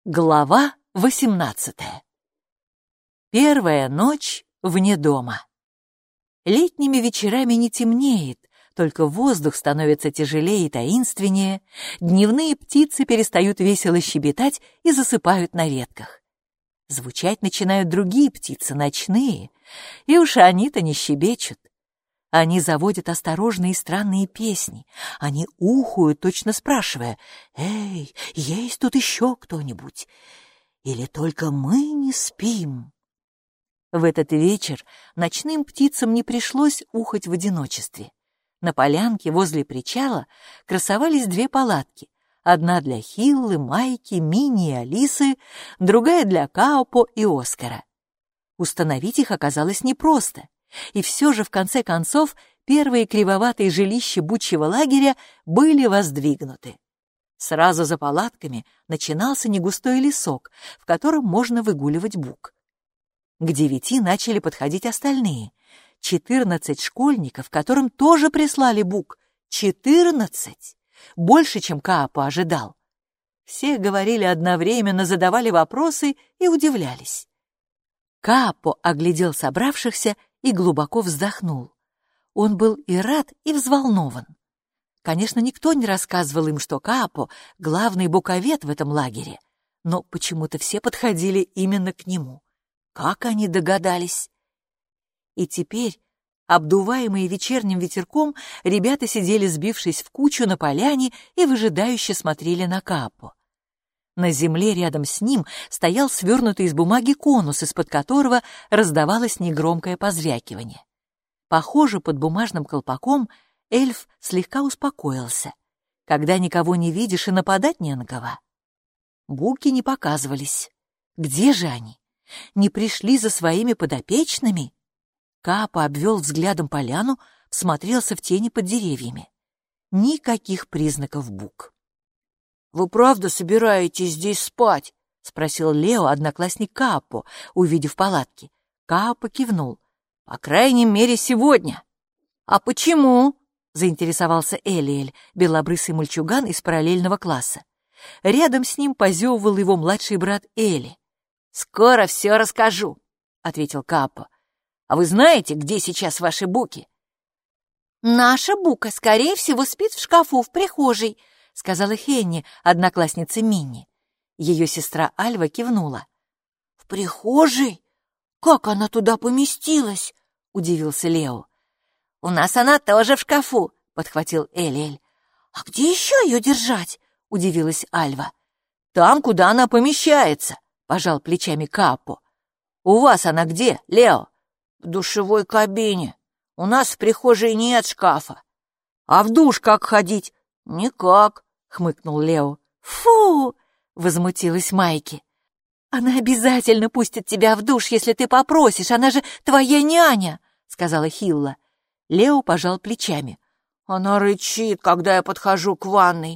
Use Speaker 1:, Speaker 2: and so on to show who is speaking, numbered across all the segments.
Speaker 1: Глава 18. Первая ночь вне дома. Летними вечерами не темнеет, только воздух становится тяжелее и таинственнее, дневные птицы перестают весело щебетать и засыпают на ветках. Звучать начинают другие птицы, ночные, и уж они-то не щебечут. Они заводят осторожные и странные песни. Они ухают, точно спрашивая: «Эй, есть тут еще кто-нибудь? Или только мы не спим?» В этот вечер ночным птицам не пришлось ухать в одиночестве. На полянке возле причала красовались две палатки. Одна для Хиллы, Майки, Мини и Алисы, другая для Каопо и Оскара. Установить их оказалось непросто. И все же, в конце концов, первые кривоватые жилища бучьего лагеря были воздвигнуты. Сразу за палатками начинался негустой лесок, в котором можно выгуливать бук. К 9 начали подходить остальные. 14 школьников, которым тоже прислали бук. 14! Больше, чем Каопо ожидал. Все говорили одновременно, задавали вопросы и удивлялись. Каопо оглядел собравшихся и глубоко вздохнул. Он был и рад, и взволнован. Конечно, никто не рассказывал им, что Каопо — главный буковед в этом лагере, но почему-то все подходили именно к нему. Как они догадались? И теперь, обдуваемые вечерним ветерком, ребята сидели, сбившись в кучу на поляне, и выжидающе смотрели на Каопо. На земле рядом с ним стоял свернутый из бумаги конус, из-под которого раздавалось негромкое позвякивание. Похоже, под бумажным колпаком эльф слегка успокоился. Когда никого не видишь, и нападать не на кого. Буки не показывались. Где же они? Не пришли за своими подопечными? Каопо обвел взглядом поляну, всмотрелся в тени под деревьями. Никаких признаков бук. «Вы правда собираетесь здесь спать?» — спросил Лео, одноклассник Каопо, увидев палатки. Каопо кивнул. «По крайней мере, сегодня». «А почему?» — заинтересовался Элиэль, белобрысый мальчуган из параллельного класса. Рядом с ним позевывал его младший брат Эли. «Скоро все расскажу», — ответил Каопо. «А вы знаете, где сейчас ваши буки?»
Speaker 2: «Наша бука, скорее всего, спит в шкафу в прихожей», — сказала Хенни, одноклассница Минни. Ее сестра Альва кивнула.
Speaker 3: «В прихожей? Как она туда поместилась?» — удивился Лео.
Speaker 2: «У нас она тоже в шкафу», — подхватил Элиэль.
Speaker 3: «А где еще ее держать?» — удивилась Альва.
Speaker 1: «Там, куда она помещается», — пожал плечами Каопо. «У вас она где, Лео?»
Speaker 3: «В душевой кабине. У нас в прихожей нет шкафа».
Speaker 1: «А в душ как ходить?»
Speaker 3: «Никак», —
Speaker 1: хмыкнул Лео.
Speaker 2: «Фу!» — возмутилась Майки.
Speaker 3: «Она обязательно пустит тебя в душ, если ты попросишь, она же твоя няня», — сказала Хилла.
Speaker 1: Лео пожал плечами.
Speaker 3: «Она рычит, когда я подхожу к ванной».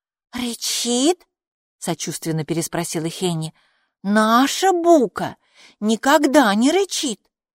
Speaker 2: «Рычит?» — сочувственно переспросила Хенни.
Speaker 3: «Наша бука никогда не рычит».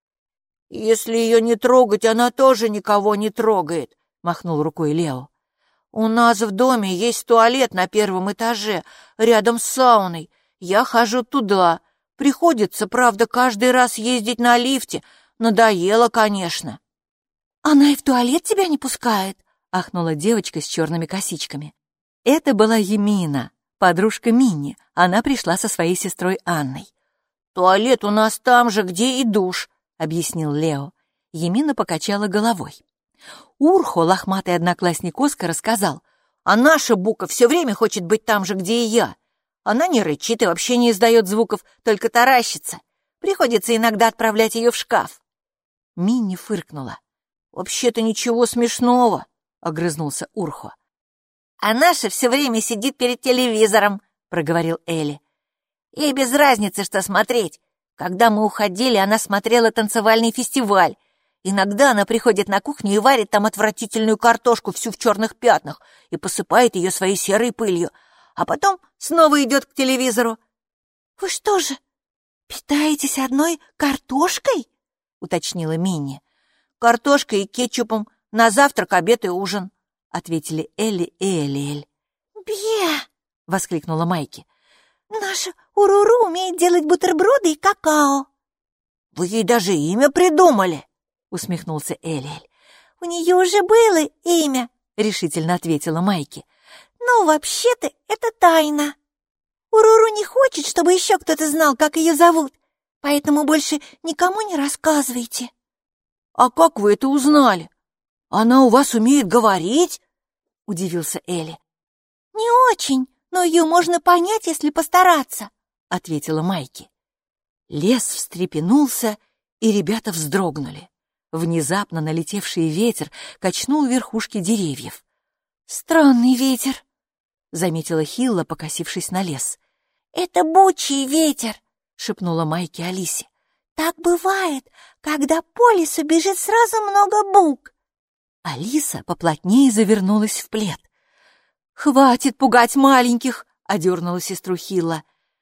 Speaker 3: «Если ее не трогать, она тоже никого не трогает», — махнул рукой Лео. «У нас в доме есть туалет на 1 этаже, рядом с сауной. Я хожу туда. Приходится, правда, каждый раз ездить на лифте. Надоело, конечно».
Speaker 2: «Она и в туалет тебя не пускает?»
Speaker 1: — ахнула девочка с черными косичками. Это была Емина, подружка Минни. Она пришла со своей сестрой Анной.
Speaker 3: «Туалет у нас там же, где и душ», — объяснил Лео.
Speaker 1: Емина покачала головой. Урхо, лохматый одноклассник Оскара, сказал:
Speaker 3: «А наша бука все время хочет быть там же, где и я. Она не рычит и вообще не издает звуков, только таращится. Приходится иногда отправлять ее в шкаф».
Speaker 1: Минни фыркнула.
Speaker 3: «Вообще-то ничего смешного», — огрызнулся Урхо.
Speaker 2: «А наша все время сидит перед телевизором», — проговорил Элли. «Ей без разницы, что смотреть. Когда мы уходили, она смотрела танцевальный фестиваль. Иногда она приходит на кухню и варит там отвратительную картошку всю в черных пятнах и посыпает ее своей серой пылью, а потом снова идет к телевизору».
Speaker 3: «Вы что же, питаетесь одной картошкой?» — уточнила Минни. «Картошкой и кетчупом на завтрак, обед и ужин», — ответили Элли и Элиэль.
Speaker 2: «Бье!»
Speaker 1: — воскликнула Майки.
Speaker 3: Наша Уруру умеет делать бутерброды и какао».
Speaker 2: «Вы ей даже имя придумали!» — усмехнулся Элиэль.
Speaker 3: «У нее уже было имя»,
Speaker 1: — решительно ответила Майки.
Speaker 3: «но вообще-то это тайна. Уруру не хочет, чтобы еще кто-то знал, как ее зовут, поэтому больше никому не рассказывайте».
Speaker 2: «А как вы это узнали? Она у вас умеет говорить?» — удивился Элли.
Speaker 3: «Не очень, но ее можно понять, если постараться»,
Speaker 1: — ответила Майки. Лес встрепенулся, и ребята вздрогнули. Внезапно налетевший ветер качнул верхушки деревьев.
Speaker 3: «Странный ветер»,
Speaker 1: — заметила Хилла, покосившись на лес.
Speaker 3: «Это бучий ветер»,
Speaker 1: — шепнула Майки Алисе.
Speaker 3: «Так бывает, когда по лесу бежит сразу много бук».
Speaker 1: Алиса поплотнее завернулась в плед. «Хватит пугать маленьких!» — одернула сестру Хилла.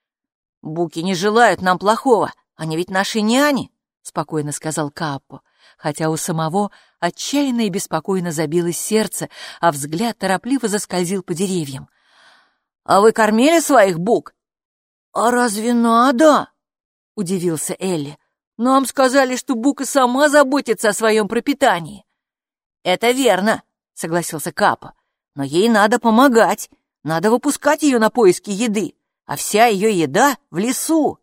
Speaker 2: «Буки не желают нам плохого, они ведь наши няни»,
Speaker 1: — спокойно сказал Кааппо, хотя у самого отчаянно и беспокойно забилось сердце, а взгляд торопливо заскользил по деревьям.
Speaker 2: «А вы кормили своих бук?» «А разве надо?»
Speaker 1: — удивился Элли.
Speaker 2: «Нам сказали, что бука сама заботится о своем пропитании». «Это верно», — согласился Капа. «Но ей надо помогать, надо выпускать ее на поиски еды, а вся ее еда в лесу».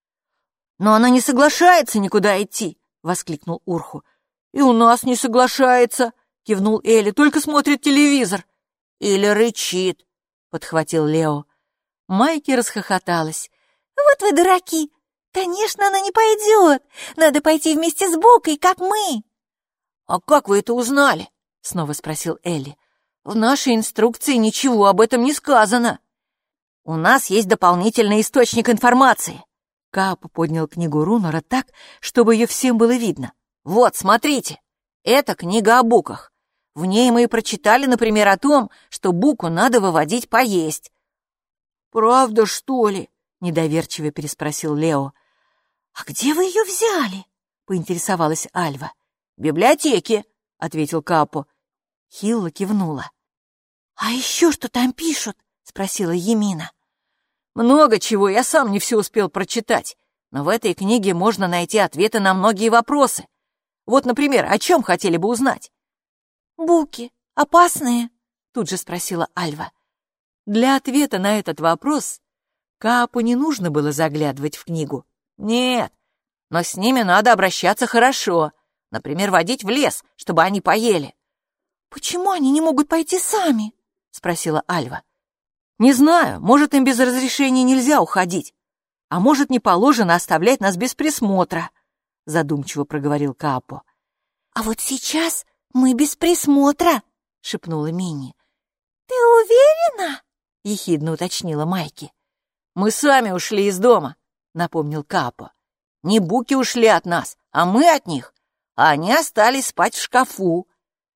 Speaker 2: «Но она не соглашается никуда идти», — воскликнул Урху. «И у нас не соглашается», — кивнул Элли, — «только смотрит телевизор». «Или рычит», — подхватил Лео.
Speaker 1: Майки расхохоталась.
Speaker 3: «Вот вы дураки! Конечно, она не пойдет! Надо пойти вместе с Букой, как мы!»
Speaker 2: «А как вы это узнали?» — снова спросил Элли. «В нашей инструкции ничего об этом не сказано». «У нас есть дополнительный источник информации».
Speaker 1: Кааппо поднял книгу Рунора так, чтобы ее всем было видно.
Speaker 2: «Вот, смотрите, это книга о буках. В ней мы и прочитали, например, о том, что буку надо выводить поесть». «Правда, что ли?» — недоверчиво переспросил Лео.
Speaker 3: «А где вы ее взяли?»
Speaker 1: — поинтересовалась Альва.
Speaker 2: «В библиотеке», — ответил Кааппо.
Speaker 1: Хилла кивнула.
Speaker 3: «А еще что там пишут?» — спросила Емина.
Speaker 2: «Много чего, я сам не все успел прочитать, но в этой книге можно найти ответы на многие вопросы. Вот, например, о чем хотели бы узнать?»
Speaker 3: «Буки опасные?»
Speaker 1: — тут же спросила Альва. Для ответа на этот вопрос Кааппо не нужно было заглядывать в книгу.
Speaker 2: «Нет, но с ними надо обращаться хорошо. Например, водить в лес, чтобы они поели».
Speaker 3: «Почему они не могут пойти сами?»
Speaker 1: — спросила Альва.
Speaker 2: «Не знаю, может, им без разрешения нельзя уходить, а может, не положено оставлять нас без присмотра», — задумчиво проговорил Кааппо.
Speaker 3: «А вот сейчас мы без присмотра», — шепнула Минни. «Ты уверена?» — ехидно уточнила Майки.
Speaker 2: «Мы сами ушли из дома», — напомнил Кааппо. «Не буки ушли от нас, а мы от них, а они остались спать в шкафу».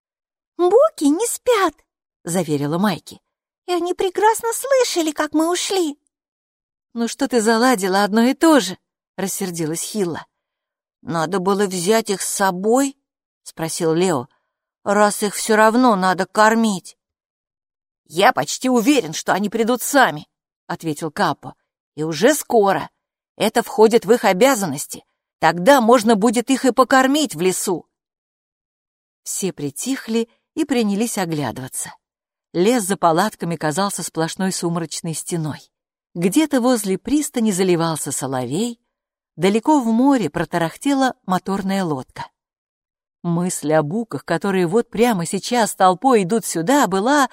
Speaker 3: «Буки не спят», — заверила Майки. «И они прекрасно слышали, как мы ушли».
Speaker 1: «Ну что ты заладила одно и то же?» — рассердилась Хилла.
Speaker 2: «Надо было взять их с собой?» — спросил Лео. «Раз их все равно надо кормить». «Я почти уверен, что они придут сами», — ответил Кааппо. «И уже скоро. Это входит в их обязанности. Тогда можно будет их и покормить в лесу».
Speaker 1: Все притихли и принялись оглядываться. Лес за палатками казался сплошной сумрачной стеной. Где-то возле пристани заливался соловей, далеко в море протарахтела моторная лодка. Мысль о буках, которые вот прямо сейчас толпой идут сюда, была...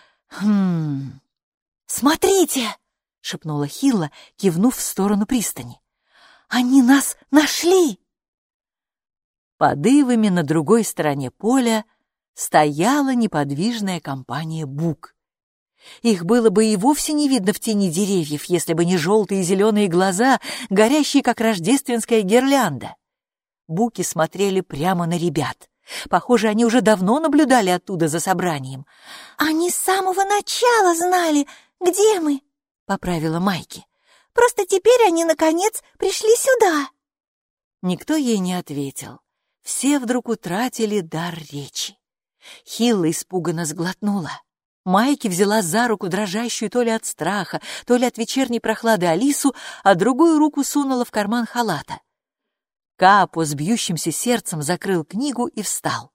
Speaker 3: «Смотрите!» — шепнула Хилла, кивнув в сторону пристани. «Они нас нашли!»
Speaker 1: Под ивами на другой стороне поля стояла неподвижная компания бук. Их было бы и вовсе не видно в тени деревьев, если бы не желтые и зеленые глаза, горящие, как рождественская гирлянда. Буки смотрели прямо на ребят. Похоже, они уже давно наблюдали оттуда за собранием.
Speaker 3: «Они с самого начала знали, где мы», — поправила Майки. «Просто теперь они, наконец, пришли сюда».
Speaker 1: Никто ей не ответил. Все вдруг утратили дар речи. Хилла испуганно сглотнула. Майки взяла за руку дрожащую то ли от страха, то ли от вечерней прохлады Алису, а другую руку сунула в карман халата. Каапо с бьющимся сердцем закрыл книгу и встал.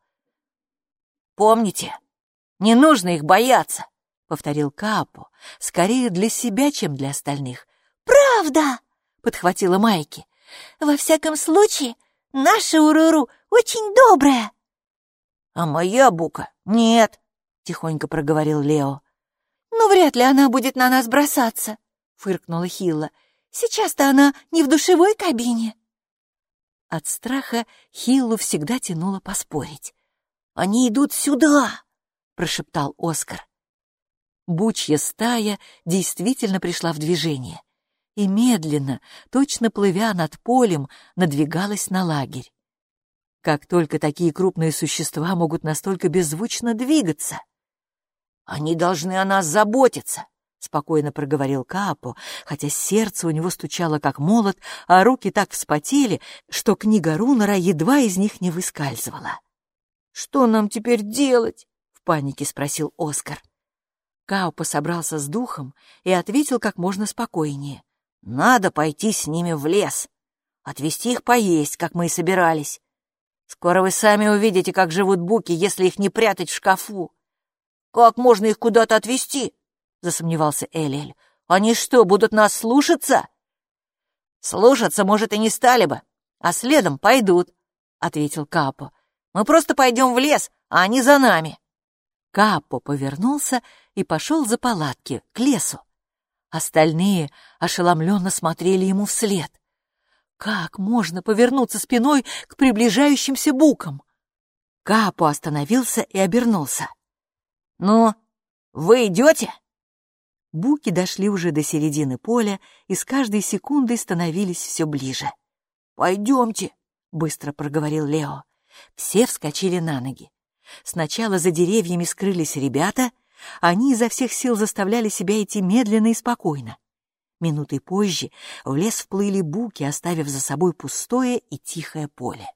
Speaker 2: «Помните, не нужно их бояться»,
Speaker 1: — повторил Каапо, скорее для себя, чем для остальных.
Speaker 3: «Правда!»
Speaker 1: — подхватила Майки.
Speaker 3: «Во всяком случае, наша Уруру очень добрая».
Speaker 2: «А моя Бука нет», — тихонько проговорил Лео.
Speaker 3: «Ну, вряд ли она будет на нас бросаться», — фыркнула Хилла. «Сейчас-то она не в душевой кабине».
Speaker 1: От страха Хиллу всегда тянуло поспорить.
Speaker 2: «Они идут сюда!»
Speaker 1: — прошептал Оскар. Бучья стая действительно пришла в движение и медленно, точно плывя над полем, надвигалась на лагерь. Как только такие крупные существа могут настолько беззвучно двигаться?
Speaker 2: «Они должны о нас заботиться»,
Speaker 1: — спокойно проговорил Каапо, хотя сердце у него стучало как молот, а руки так вспотели, что книга Рунора едва из них не выскальзывала.
Speaker 2: «Что нам теперь делать?»
Speaker 1: — в панике спросил Оскар. Каапо собрался с духом и ответил как можно спокойнее.
Speaker 2: «Надо пойти с ними в лес, отвезти их поесть, как мы и собирались. Скоро вы сами увидите, как живут буки, если их не прятать в шкафу». «Как можно их куда-то отвезти?» — засомневался Элиэль. «Они что, будут нас слушаться?» «Слушаться, может, и не стали бы, а следом пойдут», — ответил Каапо. «Мы просто пойдем в лес, а они за нами».
Speaker 1: Каапо повернулся и пошел за палатки, к лесу. Остальные ошеломленно смотрели ему вслед. Как можно повернуться спиной к приближающимся букам? Каапо остановился и обернулся.
Speaker 2: «Ну, вы идете?»
Speaker 1: Буки дошли уже до середины поля и с каждой секундой становились все ближе.
Speaker 2: «Пойдемте»,
Speaker 1: — быстро проговорил Лео. Все вскочили на ноги. Сначала за деревьями скрылись ребята, они изо всех сил заставляли себя идти медленно и спокойно. Минутой позже в лес вплыли буки, оставив за собой пустое и тихое поле.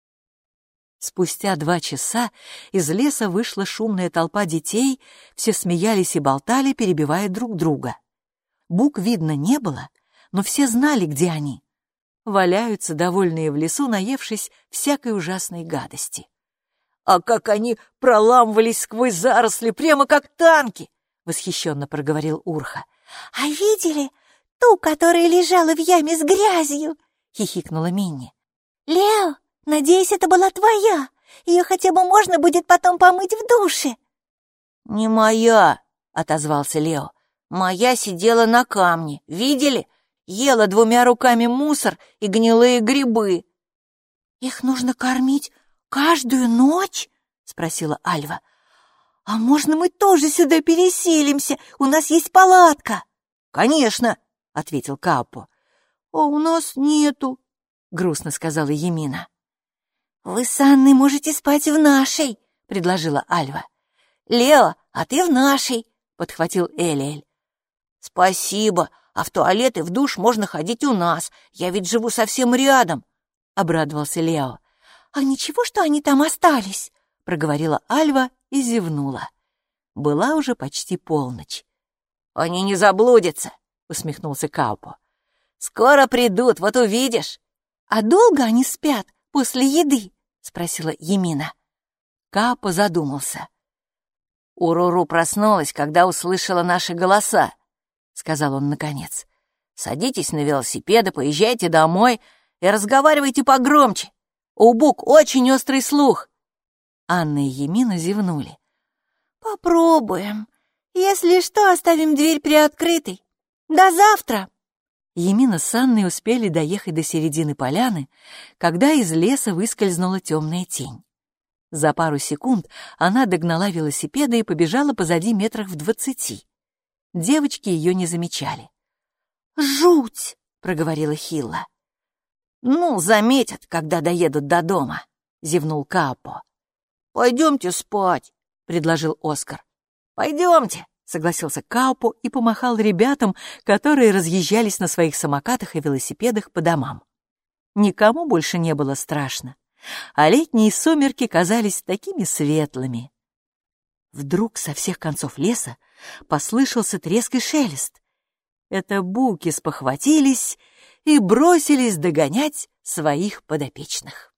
Speaker 1: Спустя 2 часа из леса вышла шумная толпа детей, все смеялись и болтали, перебивая друг друга. Бук видно не было, но все знали, где они. Валяются, довольные в лесу, наевшись всякой ужасной гадости.
Speaker 2: «А как они проламывались сквозь заросли, прямо как танки!» — восхищенно проговорил Урха.
Speaker 3: «А видели ту, которая лежала в яме с грязью?» — хихикнула Минни. «Лео, надеюсь, это была твоя. Ее хотя бы можно будет потом помыть в душе».
Speaker 2: «Не моя», — отозвался Лео. «Моя сидела на камне. Видели? Ела 2 руками мусор и гнилые грибы».
Speaker 3: «Их нужно кормить каждую ночь?» — спросила Альва. «А можно мы тоже сюда переселимся? У нас есть палатка».
Speaker 2: «Конечно», — ответил Каапо.
Speaker 3: «А у нас нету», — грустно сказала Емина.
Speaker 2: «Вы с Анной можете спать в нашей», — предложила Альва. «Лео, а ты в нашей», — подхватил Элиэль. «Спасибо, а в туалет и в душ можно ходить у нас. Я ведь живу совсем рядом», — обрадовался Лео.
Speaker 3: «А ничего, что они там остались?»
Speaker 1: — проговорила Альва и зевнула. Была уже почти полночь.
Speaker 2: «Они не заблудятся», — усмехнулся Каапо. «Скоро придут, вот увидишь».
Speaker 3: «А долго они спят после еды?» — спросила Емина.
Speaker 1: Каапо задумался.
Speaker 2: «Уруру проснулась, когда услышала наши голоса», — сказал он наконец. «Садитесь на велосипеды, поезжайте домой и разговаривайте погромче. У бук очень острый слух».
Speaker 1: Анна и Емина зевнули.
Speaker 3: «Попробуем. Если что, оставим дверь приоткрытой. До завтра!»
Speaker 1: Емина с Анной успели доехать до середины поляны, когда из леса выскользнула темная тень. За пару секунд она догнала велосипеды и побежала позади метрах в 20. Девочки ее не замечали.
Speaker 3: «Жуть!» —
Speaker 1: проговорила Хилла.
Speaker 2: «Ну, заметят, когда доедут до дома», — зевнул Каапо. «Пойдемте спать», — предложил Оскар. «Пойдемте», — согласился Каапо и помахал ребятам, которые разъезжались на своих самокатах и велосипедах по домам.
Speaker 1: Никому больше не было страшно, а летние сумерки казались такими светлыми. Вдруг со всех концов леса послышался треск и шелест. Это буки спохватились и бросились догонять своих подопечных.